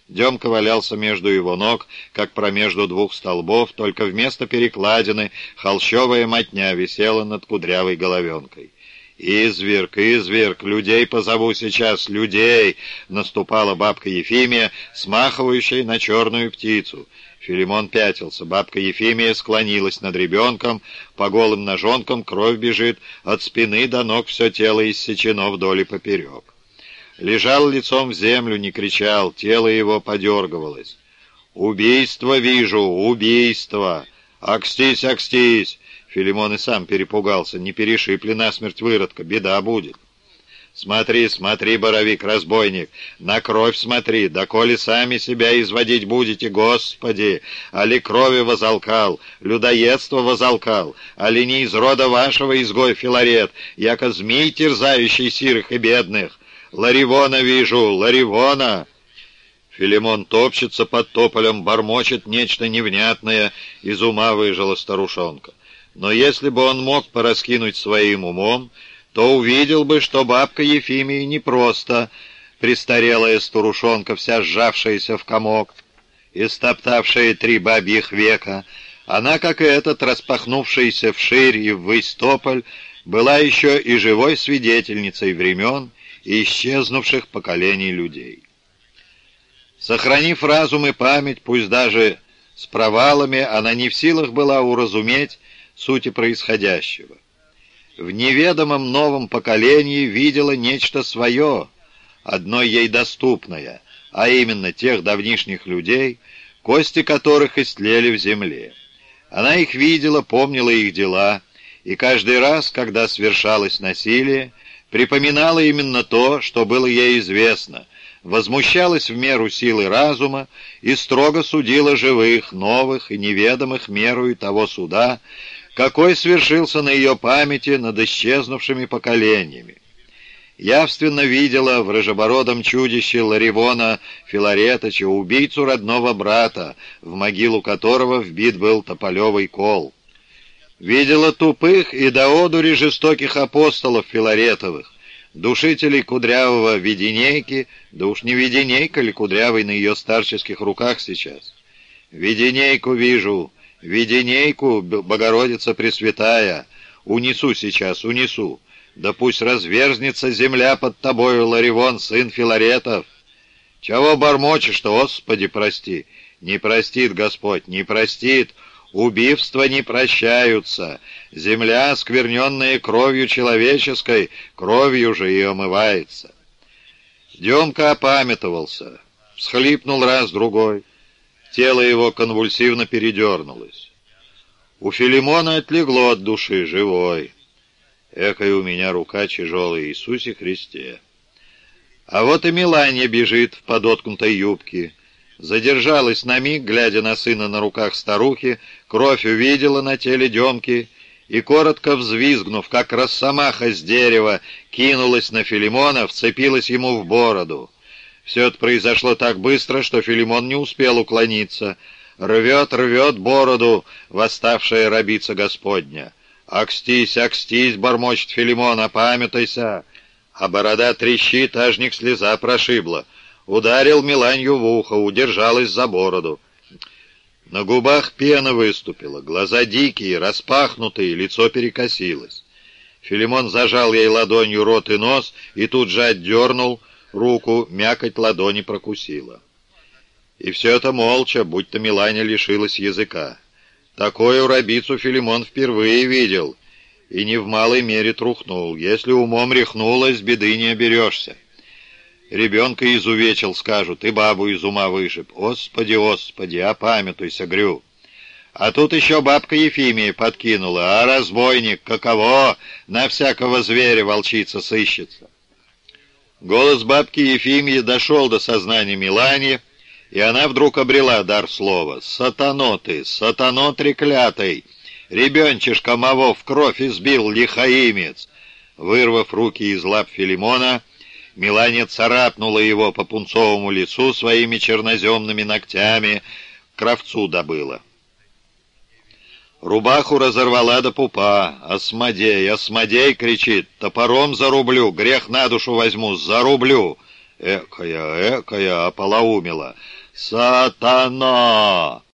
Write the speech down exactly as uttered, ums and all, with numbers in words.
Демка валялся между его ног, как промежду двух столбов, только вместо перекладины холщовая мотня висела над кудрявой головенкой. «Изверг, изверг, людей позову сейчас, людей!» — наступала бабка Ефимия, смахивающая на черную птицу. Филимон пятился. Бабка Ефимия склонилась над ребенком, по голым ножонкам кровь бежит, от спины до ног все тело иссечено вдоль и поперек. Лежал лицом в землю, не кричал, тело его подергивалось. «Убийство вижу, убийство! Акстись, акстись!» Филимон и сам перепугался. «Не перешиб ли насмерть выродка? Беда будет!» «Смотри, смотри, Боровик, разбойник, на кровь смотри, да коли сами себя изводить будете, Господи, али крови возалкал, людоедство возалкал, али не из рода вашего изгой Филарет, яко змей, терзающий сирых и бедных. Ларивона вижу, Ларивона!» Филимон топчется под тополем, бормочет нечто невнятное, из ума выжила старушонка. Но если бы он мог пораскинуть своим умом, то увидел бы, что бабка Ефимия не просто престарелая старушонка, вся сжавшаяся в комок, истоптавшая три бабьих века. Она, как и этот, распахнувшийся вширь и ввысь тополь, была еще и живой свидетельницей времен и исчезнувших поколений людей. Сохранив разум и память, пусть даже с провалами, она не в силах была уразуметь сути происходящего. В неведомом новом поколении видела нечто свое, одно ей доступное, а именно тех давнишних людей, кости которых истлели в земле. Она их видела, помнила их дела, и каждый раз, когда свершалось насилие, припоминала именно то, что было ей известно, возмущалась в меру силы разума и строго судила живых, новых и неведомых мерою того суда, какой свершился на ее памяти над исчезнувшими поколениями. Явственно видела в рыжебородом чудище Ларивона Филаретыча, убийцу родного брата, в могилу которого вбит был тополевый кол. Видела тупых и до одури жестоких апостолов Филаретовых, душителей кудрявого Веденейки, да уж не Веденейка ли кудрявый на ее старческих руках сейчас. Веденейку вижу, Веденейку, Богородица Пресвятая, унесу сейчас, унесу. Да пусть разверзнется земля под тобою, Ларивон, сын Филаретов. Чего бормочешь-то, Господи, прости? Не простит Господь, не простит. Убивства не прощаются. Земля, оскверненная кровью человеческой, кровью же и омывается. Демка опамятовался, всхлипнул раз-другой. Тело его конвульсивно передернулось. У Филимона отлегло от души, живой. Экая у меня рука тяжелая, Иисусе Христе. А вот и Миланья бежит в подоткнутой юбке. Задержалась на миг, глядя на сына на руках старухи, кровь увидела на теле Демки и, коротко взвизгнув, как росомаха с дерева, кинулась на Филимона, вцепилась ему в бороду. Все это произошло так быстро, что Филимон не успел уклониться. Рвет, рвет бороду восставшая рабица Господня. «Акстись, акстись!» — бормочет Филимон, «опамятайся!» А борода трещит, ажник слеза прошибла. Ударил Миланью в ухо, удержалась за бороду. На губах пена выступила, глаза дикие, распахнутые, лицо перекосилось. Филимон зажал ей ладонью рот и нос и тут же отдернул руку, мякоть ладони прокусила. И все это молча, будто Миланя лишилась языка. Такую рабицу Филимон впервые видел, и не в малой мере трухнул. Если умом рехнулась, беды не оберешься. Ребенка изувечил, скажут, и бабу из ума вышиб. Господи, Господи, опамятуйся, грю. А тут еще бабка Ефимия подкинула. А разбойник, каково, на всякого зверя волчица сыщется. Голос бабки Ефимии дошел до сознания Миланьи, и она вдруг обрела дар слова. «Сатано ты, сатано треклятый! Ребенчишка моего в кровь избил лихаимец!» Вырвав руки из лап Филимона, Миланья царапнула его по пунцовому лицу своими черноземными ногтями, кровцу добыла. Рубаху разорвала до пупа. «Осмодей, Осмодей!» — кричит. «Топором зарублю, грех на душу возьму, зарублю!» Экая, экая, ополоумела. «Сатана!»